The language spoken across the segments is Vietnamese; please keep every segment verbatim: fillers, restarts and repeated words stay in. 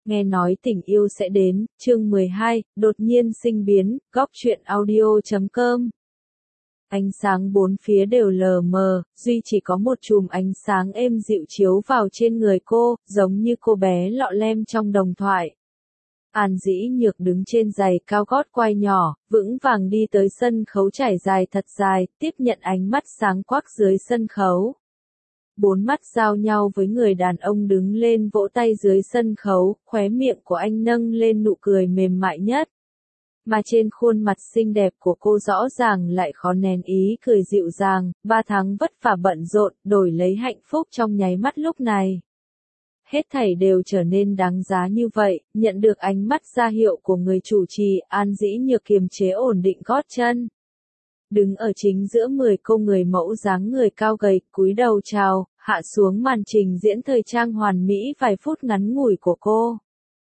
Nghe nói tình yêu sẽ đến, chương mười hai, đột nhiên sinh biến, góc truyện audio chấm com. Ánh sáng bốn phía đều lờ mờ, duy chỉ có một chùm ánh sáng êm dịu chiếu vào trên người cô, giống như cô bé lọ lem trong đồng thoại. An Dĩ Nhược đứng trên giày cao gót quai nhỏ, vững vàng đi tới sân khấu trải dài thật dài, tiếp nhận ánh mắt sáng quắc dưới sân khấu. Bốn mắt giao nhau với người đàn ông đứng lên vỗ tay dưới sân khấu, khóe miệng của anh nâng lên nụ cười mềm mại nhất. Mà trên khuôn mặt xinh đẹp của cô rõ ràng lại khó nén ý cười dịu dàng, ba tháng vất vả bận rộn, đổi lấy hạnh phúc trong nháy mắt lúc này. Hết thảy đều trở nên đáng giá như vậy, nhận được ánh mắt ra hiệu của người chủ trì, An Dĩ Nhược kiềm chế ổn định gót chân. Đứng ở chính giữa mười cô người mẫu dáng người cao gầy, cúi đầu chào, hạ xuống màn trình diễn thời trang hoàn mỹ vài phút ngắn ngủi của cô.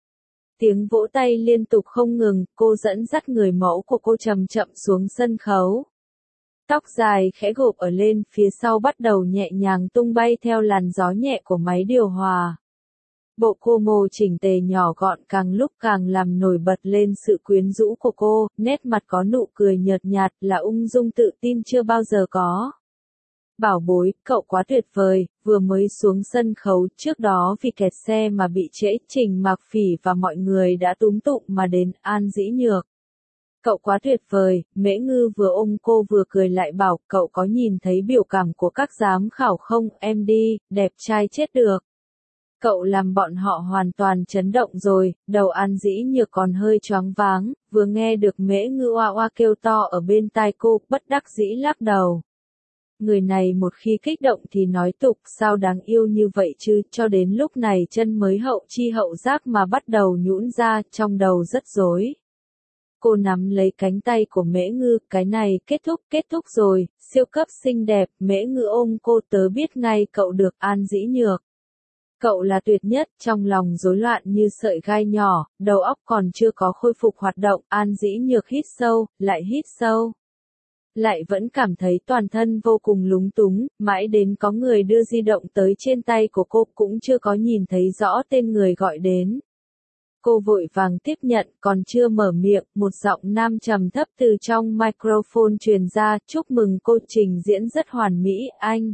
Tiếng vỗ tay liên tục không ngừng, cô dẫn dắt người mẫu của cô chậm chậm xuống sân khấu. Tóc dài khẽ gộp ở lên, phía sau bắt đầu nhẹ nhàng tung bay theo làn gió nhẹ của máy điều hòa. Bộ cô mô chỉnh tề nhỏ gọn càng lúc càng làm nổi bật lên sự quyến rũ của cô, nét mặt có nụ cười nhợt nhạt là ung dung tự tin chưa bao giờ có. Bảo bối, cậu quá tuyệt vời, vừa mới xuống sân khấu trước đó vì kẹt xe mà bị trễ, Trình Mạc Phỉ và mọi người đã túm tụm mà đến, An Dĩ Nhược. Cậu quá tuyệt vời, Mễ Ngư vừa ôm cô vừa cười lại bảo, cậu có nhìn thấy biểu cảm của các giám khảo không, em đi, đẹp trai chết được. Cậu làm bọn họ hoàn toàn chấn động rồi, đầu An Dĩ Nhược còn hơi choáng váng, vừa nghe được Mễ Ngư oa oa kêu to ở bên tai cô, bất đắc dĩ lắc đầu. Người này một khi kích động thì nói tục, sao đáng yêu như vậy chứ, cho đến lúc này chân mới hậu chi hậu giác mà bắt đầu nhũn ra, trong đầu rất rối. Cô nắm lấy cánh tay của Mễ Ngư, cái này kết thúc, kết thúc rồi, siêu cấp xinh đẹp, Mễ Ngư ôm cô, tớ biết ngay cậu được, An Dĩ Nhược. Cậu là tuyệt nhất, trong lòng rối loạn như sợi gai nhỏ, đầu óc còn chưa có khôi phục hoạt động, An Dĩ Nhược hít sâu, lại hít sâu. Lại vẫn cảm thấy toàn thân vô cùng lúng túng, mãi đến có người đưa di động tới trên tay của cô cũng chưa có nhìn thấy rõ tên người gọi đến. Cô vội vàng tiếp nhận, còn chưa mở miệng, một giọng nam trầm thấp từ trong microphone truyền ra, chúc mừng cô trình diễn rất hoàn mỹ, anh.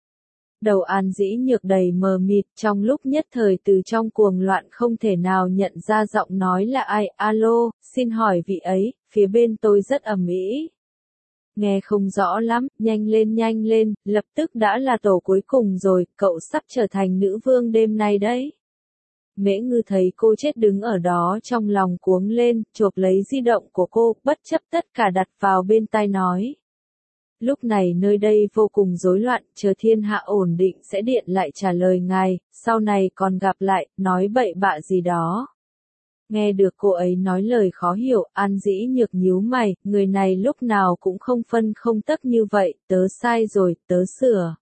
Đầu An Dĩ Nhược đầy mờ mịt, trong lúc nhất thời từ trong cuồng loạn không thể nào nhận ra giọng nói là ai, alo, xin hỏi vị ấy, phía bên tôi rất ầm ĩ. Nghe không rõ lắm, nhanh lên nhanh lên, lập tức đã là tổ cuối cùng rồi, cậu sắp trở thành nữ vương đêm nay đấy. Mễ Ngư thấy cô chết đứng ở đó trong lòng cuống lên, chộp lấy di động của cô, bất chấp tất cả đặt vào bên tai nói. Lúc này nơi đây vô cùng rối loạn, chờ thiên hạ ổn định sẽ điện lại trả lời ngài, sau này còn gặp lại, nói bậy bạ gì đó. Nghe được cô ấy nói lời khó hiểu, An Dĩ Nhược nhíu mày, người này lúc nào cũng không phân không tấc như vậy, tớ sai rồi, tớ sửa.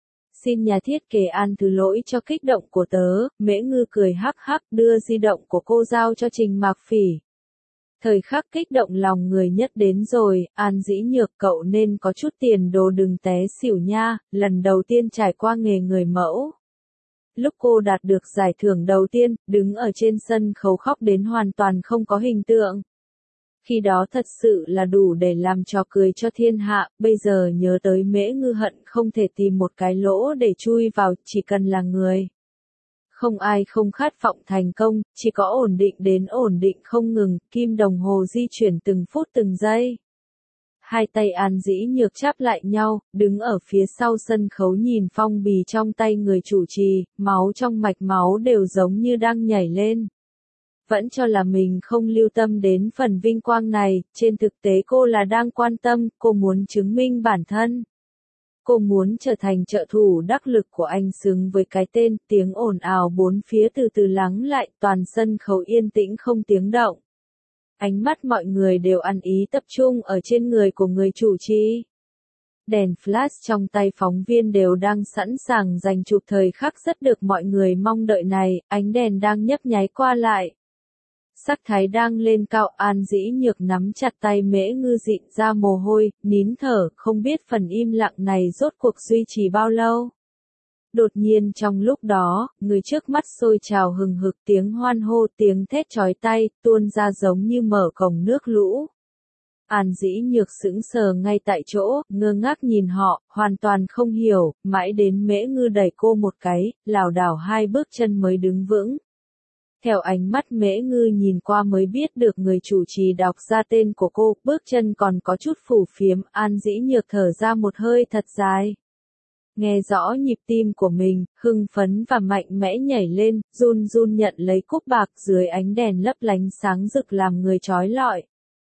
Xin nhà thiết kế An thứ lỗi cho kích động của tớ, Mễ Ngư cười hắc hắc đưa di động của cô giao cho Trình Mạc Phỉ. Thời khắc kích động lòng người nhất đến rồi, An Dĩ Nhược cậu nên có chút tiền đồ đừng té xỉu nha, lần đầu tiên trải qua nghề người mẫu. Lúc cô đạt được giải thưởng đầu tiên, đứng ở trên sân khấu khóc đến hoàn toàn không có hình tượng. Khi đó thật sự là đủ để làm trò cười cho thiên hạ, bây giờ nhớ tới Mễ Ngư hận không thể tìm một cái lỗ để chui vào, chỉ cần là người. Không ai không khát vọng thành công, chỉ có ổn định đến ổn định không ngừng, kim đồng hồ di chuyển từng phút từng giây. Hai tay An Dĩ Nhược chắp lại nhau, đứng ở phía sau sân khấu nhìn phong bì trong tay người chủ trì, máu trong mạch máu đều giống như đang nhảy lên. Vẫn cho là mình không lưu tâm đến phần vinh quang này, trên thực tế cô là đang quan tâm, cô muốn chứng minh bản thân. Cô muốn trở thành trợ thủ đắc lực của anh xứng với cái tên, tiếng ồn ào bốn phía từ từ lắng lại, toàn sân khấu yên tĩnh không tiếng động. Ánh mắt mọi người đều ăn ý tập trung ở trên người của người chủ trì. Đèn flash trong tay phóng viên đều đang sẵn sàng dành chụp thời khắc rất được mọi người mong đợi này, ánh đèn đang nhấp nháy qua lại. Sắc thái đang lên cao, An Dĩ Nhược nắm chặt tay Mễ Ngư dịn ra mồ hôi, nín thở, không biết phần im lặng này rốt cuộc duy trì bao lâu. Đột nhiên trong lúc đó, người trước mắt sôi trào hừng hực tiếng hoan hô tiếng thét chói tai, tuôn ra giống như mở cổng nước lũ. An Dĩ Nhược sững sờ ngay tại chỗ, ngơ ngác nhìn họ, hoàn toàn không hiểu, mãi đến Mễ Ngư đẩy cô một cái, lảo đảo hai bước chân mới đứng vững. Theo ánh mắt Mễ Ngư nhìn qua mới biết được người chủ trì đọc ra tên của cô, bước chân còn có chút phù phiếm, An Dĩ Nhược thở ra một hơi thật dài. Nghe rõ nhịp tim của mình, hưng phấn và mạnh mẽ nhảy lên, run run nhận lấy cúc bạc dưới ánh đèn lấp lánh sáng rực làm người chói lọi.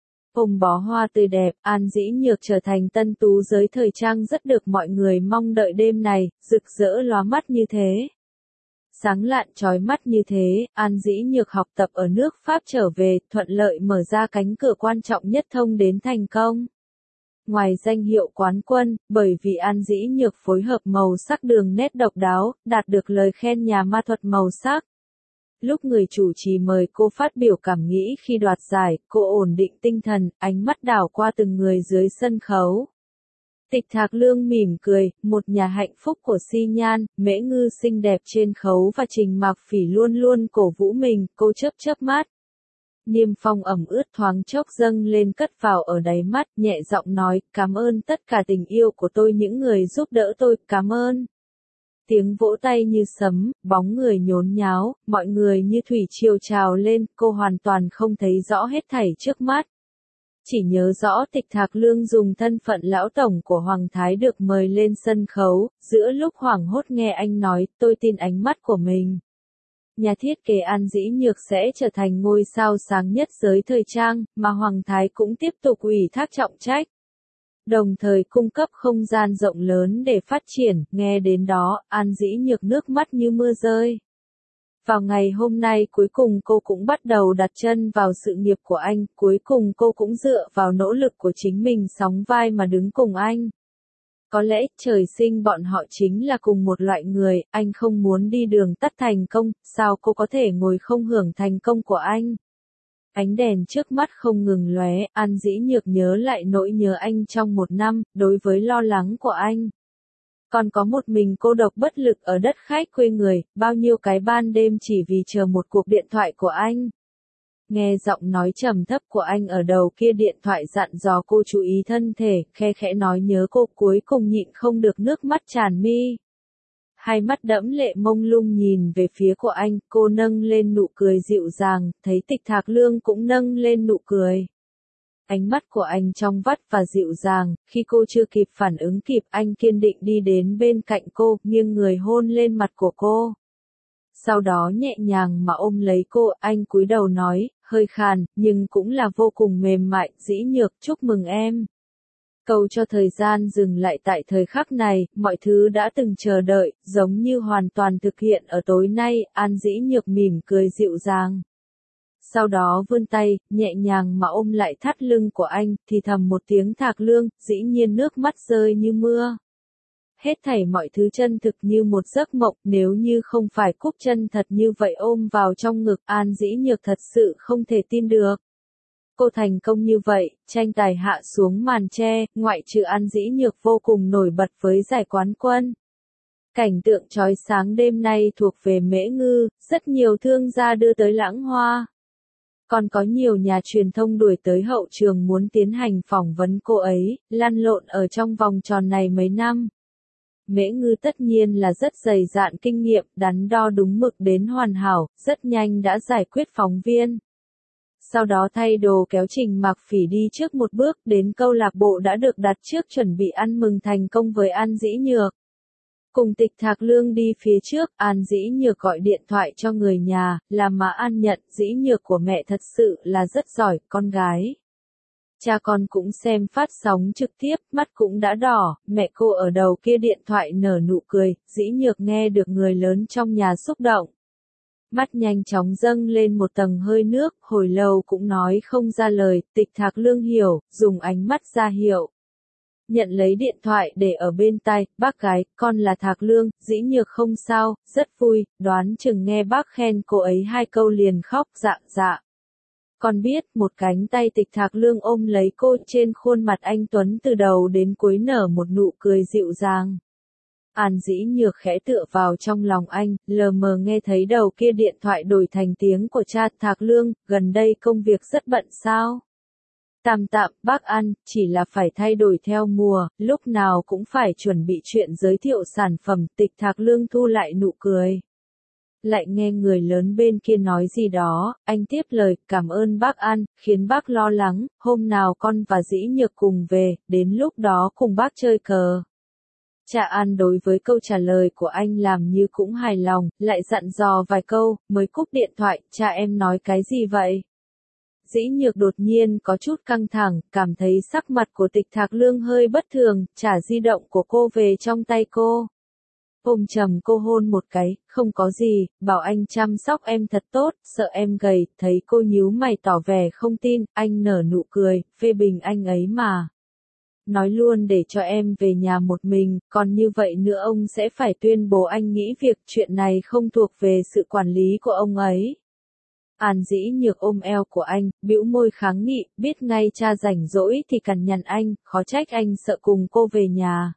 Ôm bó hoa tươi đẹp, An Dĩ Nhược trở thành tân tú giới thời trang rất được mọi người mong đợi đêm này, rực rỡ lóa mắt như thế. Sáng lạn chói mắt như thế, An Dĩ Nhược học tập ở nước Pháp trở về, thuận lợi mở ra cánh cửa quan trọng nhất thông đến thành công. Ngoài danh hiệu quán quân, bởi vì An Dĩ Nhược phối hợp màu sắc đường nét độc đáo, đạt được lời khen nhà ma thuật màu sắc. Lúc người chủ trì mời cô phát biểu cảm nghĩ khi đoạt giải, cô ổn định tinh thần, ánh mắt đảo qua từng người dưới sân khấu. Tịch Thạc Lương mỉm cười, một nhà hạnh phúc của Si Nhan, Mễ Ngư xinh đẹp trên khấu và Trình Mạc Phỉ luôn luôn cổ vũ mình, cô chớp chớp mắt. Niêm phong ẩm ướt thoáng chốc dâng lên cất vào ở đáy mắt, nhẹ giọng nói, cảm ơn tất cả tình yêu của tôi những người giúp đỡ tôi, cảm ơn. Tiếng vỗ tay như sấm, bóng người nhốn nháo, mọi người như thủy triều trào lên, cô hoàn toàn không thấy rõ hết thảy trước mắt. Chỉ nhớ rõ Tịch Thạc Lương dùng thân phận lão tổng của Hoàng Thái được mời lên sân khấu, giữa lúc hoảng hốt nghe anh nói, tôi tin ánh mắt của mình. Nhà thiết kế An Dĩ Nhược sẽ trở thành ngôi sao sáng nhất giới thời trang, mà Hoàng Thái cũng tiếp tục ủy thác trọng trách. Đồng thời cung cấp không gian rộng lớn để phát triển, nghe đến đó, An Dĩ Nhược nước mắt như mưa rơi. Vào ngày hôm nay cuối cùng cô cũng bắt đầu đặt chân vào sự nghiệp của anh, cuối cùng cô cũng dựa vào nỗ lực của chính mình sóng vai mà đứng cùng anh. Có lẽ trời sinh bọn họ chính là cùng một loại người, anh không muốn đi đường tắt thành công, sao cô có thể ngồi không hưởng thành công của anh? Ánh đèn trước mắt không ngừng lóe, An Dĩ Nhược nhớ lại nỗi nhớ anh trong một năm, đối với lo lắng của anh. Còn có một mình cô độc bất lực ở đất khách quê người, bao nhiêu cái ban đêm chỉ vì chờ một cuộc điện thoại của anh. Nghe giọng nói trầm thấp của anh ở đầu kia điện thoại dặn dò cô chú ý thân thể, khe khẽ nói nhớ cô, cuối cùng nhịn không được nước mắt tràn mi. Hai mắt đẫm lệ mông lung nhìn về phía của anh, cô nâng lên nụ cười dịu dàng, thấy Tịch Thạc Lương cũng nâng lên nụ cười. Ánh mắt của anh trong vắt và dịu dàng, khi cô chưa kịp phản ứng kịp anh kiên định đi đến bên cạnh cô, nghiêng người hôn lên mặt của cô. Sau đó nhẹ nhàng mà ôm lấy cô, anh cúi đầu nói, hơi khàn, nhưng cũng là vô cùng mềm mại, Dĩ Nhược, chúc mừng em. Cầu cho thời gian dừng lại tại thời khắc này, mọi thứ đã từng chờ đợi, giống như hoàn toàn thực hiện ở tối nay, An Dĩ Nhược mỉm cười dịu dàng. Sau đó vươn tay, nhẹ nhàng mà ôm lại thắt lưng của anh, thì thầm một tiếng Thạc Lương, dĩ nhiên nước mắt rơi như mưa. Hết thảy mọi thứ chân thực như một giấc mộng, nếu như không phải Cúc chân thật như vậy ôm vào trong ngực, An Dĩ Nhược thật sự không thể tin được. Cô thành công như vậy, tranh tài hạ xuống màn che, ngoại trừ An Dĩ Nhược vô cùng nổi bật với giải quán quân. Cảnh tượng chói sáng đêm nay thuộc về Mễ Ngư, rất nhiều thương gia đưa tới lãng hoa. Còn có nhiều nhà truyền thông đuổi tới hậu trường muốn tiến hành phỏng vấn cô ấy, lăn lộn ở trong vòng tròn này mấy năm. Mễ Ngư tất nhiên là rất dày dạn kinh nghiệm, đắn đo đúng mực đến hoàn hảo, rất nhanh đã giải quyết phóng viên. Sau đó thay đồ kéo Trình Mạc Phỉ đi trước một bước, đến câu lạc bộ đã được đặt trước chuẩn bị ăn mừng thành công với An Dĩ Nhược. Cùng Tịch Thạc Lương đi phía trước, An Dĩ Nhược gọi điện thoại cho người nhà, làm mà An nhận, Dĩ Nhược của mẹ thật sự là rất giỏi, con gái. Cha con cũng xem phát sóng trực tiếp, mắt cũng đã đỏ, mẹ cô ở đầu kia điện thoại nở nụ cười, Dĩ Nhược nghe được người lớn trong nhà xúc động. Mắt nhanh chóng dâng lên một tầng hơi nước, hồi lâu cũng nói không ra lời, Tịch Thạc Lương hiểu, dùng ánh mắt ra hiệu. Nhận lấy điện thoại để ở bên tai, bác gái, con là Thạc Lương, Dĩ Nhược không sao, rất vui, đoán chừng nghe bác khen cô ấy hai câu liền khóc dạ dạ. Con biết, một cánh tay Tịch Thạc Lương ôm lấy cô, trên khuôn mặt anh Tuấn từ đầu đến cuối nở một nụ cười dịu dàng. An Dĩ Nhược khẽ tựa vào trong lòng anh, lờ mờ nghe thấy đầu kia điện thoại đổi thành tiếng của cha. Thạc Lương, gần đây công việc rất bận sao? Tạm tạm, bác An, chỉ là phải thay đổi theo mùa, lúc nào cũng phải chuẩn bị chuyện giới thiệu sản phẩm. Tịch Thạc Lương thu lại nụ cười. Lại nghe người lớn bên kia nói gì đó, anh tiếp lời, cảm ơn bác An, khiến bác lo lắng, hôm nào con và Dĩ Nhược cùng về, đến lúc đó cùng bác chơi cờ. Cha An đối với câu trả lời của anh làm như cũng hài lòng, lại dặn dò vài câu, mới cúp điện thoại. Cha em nói cái gì vậy? Dĩ Nhược đột nhiên có chút căng thẳng, cảm thấy sắc mặt của Tịch Thạc Lương hơi bất thường, trả di động của cô về trong tay cô. Ôm chầm cô hôn một cái, không có gì, bảo anh chăm sóc em thật tốt, sợ em gầy. Thấy cô nhíu mày tỏ vẻ không tin, anh nở nụ cười, phê bình anh ấy mà. Nói luôn để cho em về nhà một mình, còn như vậy nữa ông sẽ phải tuyên bố anh nghỉ việc, chuyện này không thuộc về sự quản lý của ông ấy. An Dĩ Nhược ôm eo của anh, bĩu môi kháng nghị, biết ngay cha rảnh rỗi thì cằn nhằn anh, khó trách anh sợ cùng cô về nhà.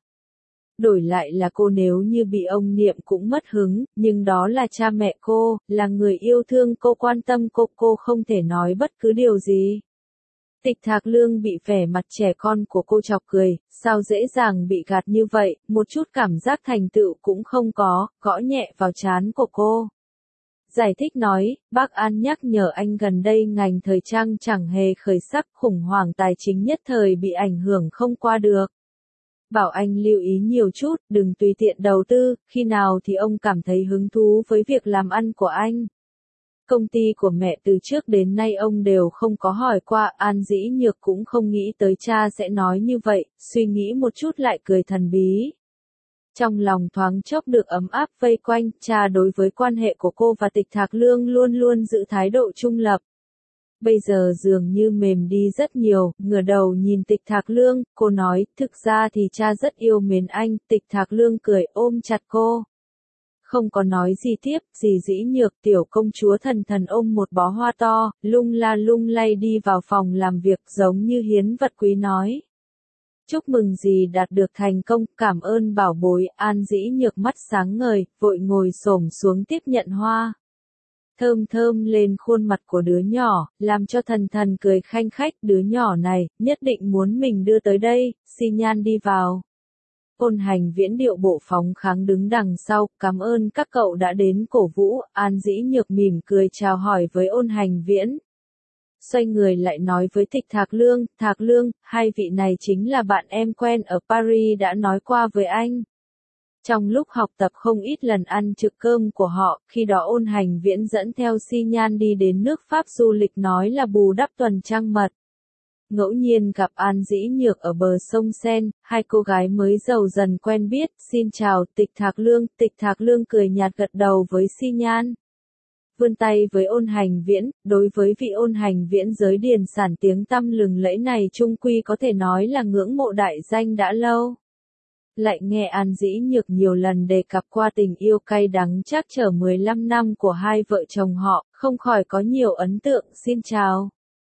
Đổi lại là cô nếu như bị ông niệm cũng mất hứng, nhưng đó là cha mẹ cô, là người yêu thương cô, quan tâm cô, cô không thể nói bất cứ điều gì. Tịch Thạc Lương bị vẻ mặt trẻ con của cô chọc cười, sao dễ dàng bị gạt như vậy, một chút cảm giác thành tựu cũng không có, gõ nhẹ vào trán của cô. Giải thích nói, bác An nhắc nhở anh gần đây ngành thời trang chẳng hề khởi sắc, khủng hoảng tài chính nhất thời bị ảnh hưởng không qua được. Bảo anh lưu ý nhiều chút, đừng tùy tiện đầu tư, khi nào thì ông cảm thấy hứng thú với việc làm ăn của anh. Công ty của mẹ từ trước đến nay ông đều không có hỏi qua. An Dĩ Nhược cũng không nghĩ tới cha sẽ nói như vậy, suy nghĩ một chút lại cười thần bí. Trong lòng thoáng chốc được ấm áp vây quanh, cha đối với quan hệ của cô và Tịch Thạc Lương luôn luôn giữ thái độ trung lập. Bây giờ dường như mềm đi rất nhiều, ngửa đầu nhìn Tịch Thạc Lương, cô nói, thực ra thì cha rất yêu mến anh. Tịch Thạc Lương cười ôm chặt cô. Không có nói gì tiếp, dì Dĩ Nhược tiểu công chúa thần thần ôm một bó hoa to, lung la lung lay đi vào phòng làm việc giống như hiến vật quý nói. Chúc mừng dì đạt được thành công, cảm ơn bảo bối. An Dĩ Nhược mắt sáng ngời, vội ngồi xổm xuống tiếp nhận hoa. Thơm thơm lên khuôn mặt của đứa nhỏ, làm cho thần thần cười khanh khách, đứa nhỏ này, nhất định muốn mình đưa tới đây. Xi Nhan đi vào. Ôn Hành Viễn điệu bộ phóng kháng đứng đằng sau, cảm ơn các cậu đã đến cổ vũ. An Dĩ Nhược mỉm cười chào hỏi với Ôn Hành Viễn. Xoay người lại nói với Tịch Thạc Lương, Thạc Lương, hai vị này chính là bạn em quen ở Paris đã nói qua với anh. Trong lúc học tập không ít lần ăn trực cơm của họ, khi đó Ôn Hành Viễn dẫn theo Xi Nhan đi đến nước Pháp du lịch nói là bù đắp tuần trăng mật. Ngẫu nhiên gặp An Dĩ Nhược ở bờ sông Sen, hai cô gái mới giàu dần quen biết, xin chào Tịch Thạc Lương. Tịch Thạc Lương cười nhạt gật đầu với Xi Nhan. Vươn tay với Ôn Hành Viễn, đối với vị Ôn Hành Viễn giới điền sản tiếng tăm lừng lẫy này trung quy có thể nói là ngưỡng mộ đại danh đã lâu. Lại nghe An Dĩ Nhược nhiều lần đề cập qua tình yêu cay đắng chắc chở mười lăm năm của hai vợ chồng họ, không khỏi có nhiều ấn tượng. Xin chào.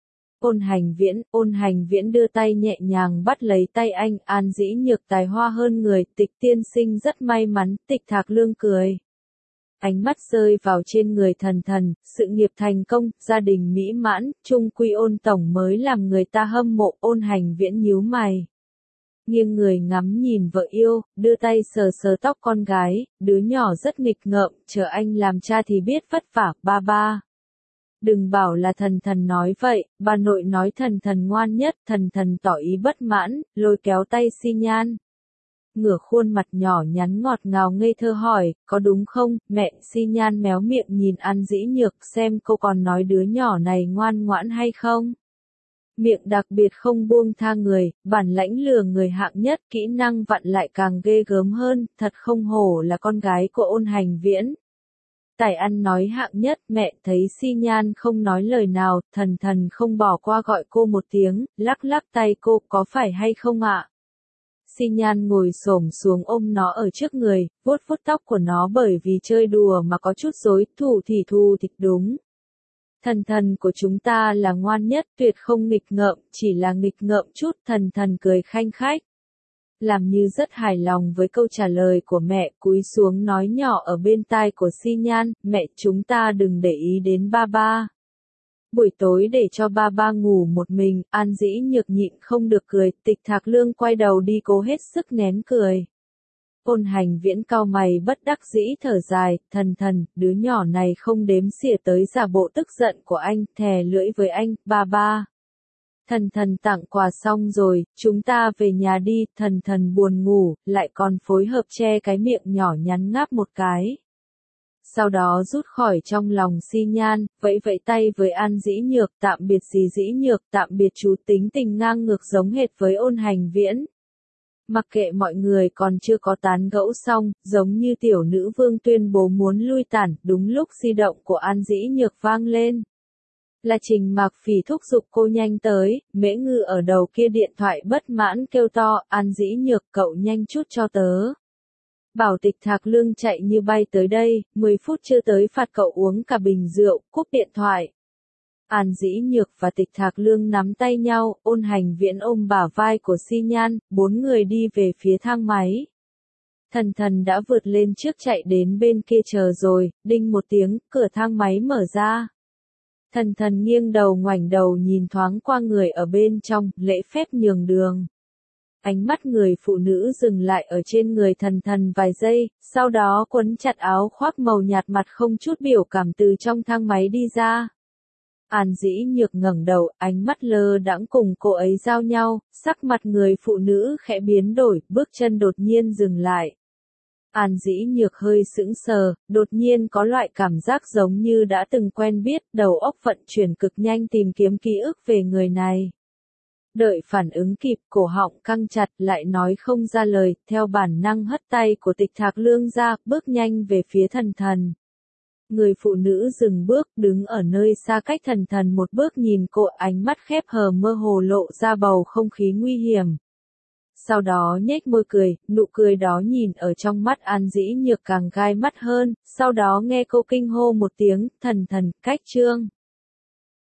Ôn Hành Viễn, Ôn Hành Viễn đưa tay nhẹ nhàng bắt lấy tay anh. An Dĩ Nhược tài hoa hơn người, Tịch tiên sinh rất may mắn. Tịch Thạc Lương cười. Ánh mắt rơi vào trên người thần thần, sự nghiệp thành công, gia đình mỹ mãn, trung quy Ôn tổng mới làm người ta hâm mộ. Ôn Hành Viễn nhíu mày. Nghiêng người ngắm nhìn vợ yêu, đưa tay sờ sờ tóc con gái, đứa nhỏ rất nghịch ngợm, chờ anh làm cha thì biết vất vả. Ba ba. Đừng bảo là thần thần nói vậy, bà nội nói thần thần ngoan nhất. Thần thần tỏ ý bất mãn, lôi kéo tay Xi Nhan. Ngửa khuôn mặt nhỏ nhắn ngọt ngào ngây thơ hỏi, có đúng không, mẹ? Xi Nhan méo miệng nhìn An Dĩ Nhược xem cô còn nói đứa nhỏ này ngoan ngoãn hay không. Miệng đặc biệt không buông tha người, bản lãnh lừa người hạng nhất, kỹ năng vặn lại càng ghê gớm hơn, thật không hổ là con gái của Ôn Hành Viễn. Tài ăn nói hạng nhất. Mẹ thấy Xi Nhan không nói lời nào, thần thần không bỏ qua gọi cô một tiếng, lắc lắc tay cô, có phải hay không ạ? Xi Nhan ngồi xổm xuống ôm nó ở trước người, vuốt vuốt tóc của nó bởi vì chơi đùa mà có chút rối, thủ thì thù thịch đúng. Thần thần của chúng ta là ngoan nhất, tuyệt không nghịch ngợm, chỉ là nghịch ngợm chút. Thần thần cười khanh khách. làm như rất hài lòng với câu trả lời của mẹ, cúi xuống nói nhỏ ở bên tai của Xi Nhan, mẹ chúng ta đừng để ý đến ba ba. Buổi tối để cho ba ba ngủ một mình, An Dĩ Nhược nhịn không được cười, Tịch Thạc Lương quay đầu đi cố hết sức nén cười. Ôn Hành Viễn cau mày bất đắc dĩ thở dài, thần thần, đứa nhỏ này không đếm xỉa tới giả bộ tức giận của anh, thè lưỡi với anh, ba ba. Thần thần tặng quà xong rồi, chúng ta về nhà đi, thần thần buồn ngủ, lại còn phối hợp che cái miệng nhỏ nhắn ngáp một cái. Sau đó rút khỏi trong lòng Xi Nhan, vẫy vẫy tay với An Dĩ Nhược, tạm biệt Dì Dĩ Nhược, tạm biệt chú tính tình ngang ngược giống hệt với Ôn Hành Viễn. Mặc kệ mọi người còn chưa có tán gẫu xong, giống như tiểu nữ vương tuyên bố muốn lui tản, đúng lúc di động của An Dĩ Nhược vang lên. Là Trình Mạc Phỉ thúc giục cô nhanh tới, Mễ Ngư ở đầu kia điện thoại bất mãn kêu to, An Dĩ Nhược cậu nhanh chút cho tớ. Bảo Tịch Thạc Lương chạy như bay tới đây, mười phút chưa tới phạt cậu uống cả bình rượu, cúp điện thoại. An Dĩ Nhược và Tịch Thạc Lương nắm tay nhau, Ôn Hành Viễn ôm bả vai của Xi Nhan, bốn người đi về phía thang máy. Thần thần đã vượt lên trước chạy đến bên kia chờ rồi, đinh một tiếng, cửa thang máy mở ra. Thần thần nghiêng đầu ngoảnh đầu nhìn thoáng qua người ở bên trong, lễ phép nhường đường. Ánh mắt người phụ nữ dừng lại ở trên người thần thần vài giây, sau đó quấn chặt áo khoác màu nhạt mặt không chút biểu cảm từ trong thang máy đi ra. An Dĩ Nhược ngẩng đầu, ánh mắt lơ đãng cùng cô ấy giao nhau, sắc mặt người phụ nữ khẽ biến đổi, bước chân đột nhiên dừng lại. An Dĩ Nhược hơi sững sờ, đột nhiên có loại cảm giác giống như đã từng quen biết, đầu óc vận chuyển cực nhanh tìm kiếm ký ức về người này. Đợi phản ứng kịp, cổ họng căng chặt, lại nói không ra lời, theo bản năng hất tay của Tịch Thạc Lương ra, bước nhanh về phía thần thần. Người phụ nữ dừng bước, đứng ở nơi xa cách thần thần một bước nhìn cô, ánh mắt khép hờ mơ hồ lộ ra bầu không khí nguy hiểm. Sau đó nhếch môi cười, nụ cười đó nhìn ở trong mắt An Dĩ Nhược càng gai mắt hơn, sau đó nghe cô kinh hô một tiếng, thần thần, cách trương.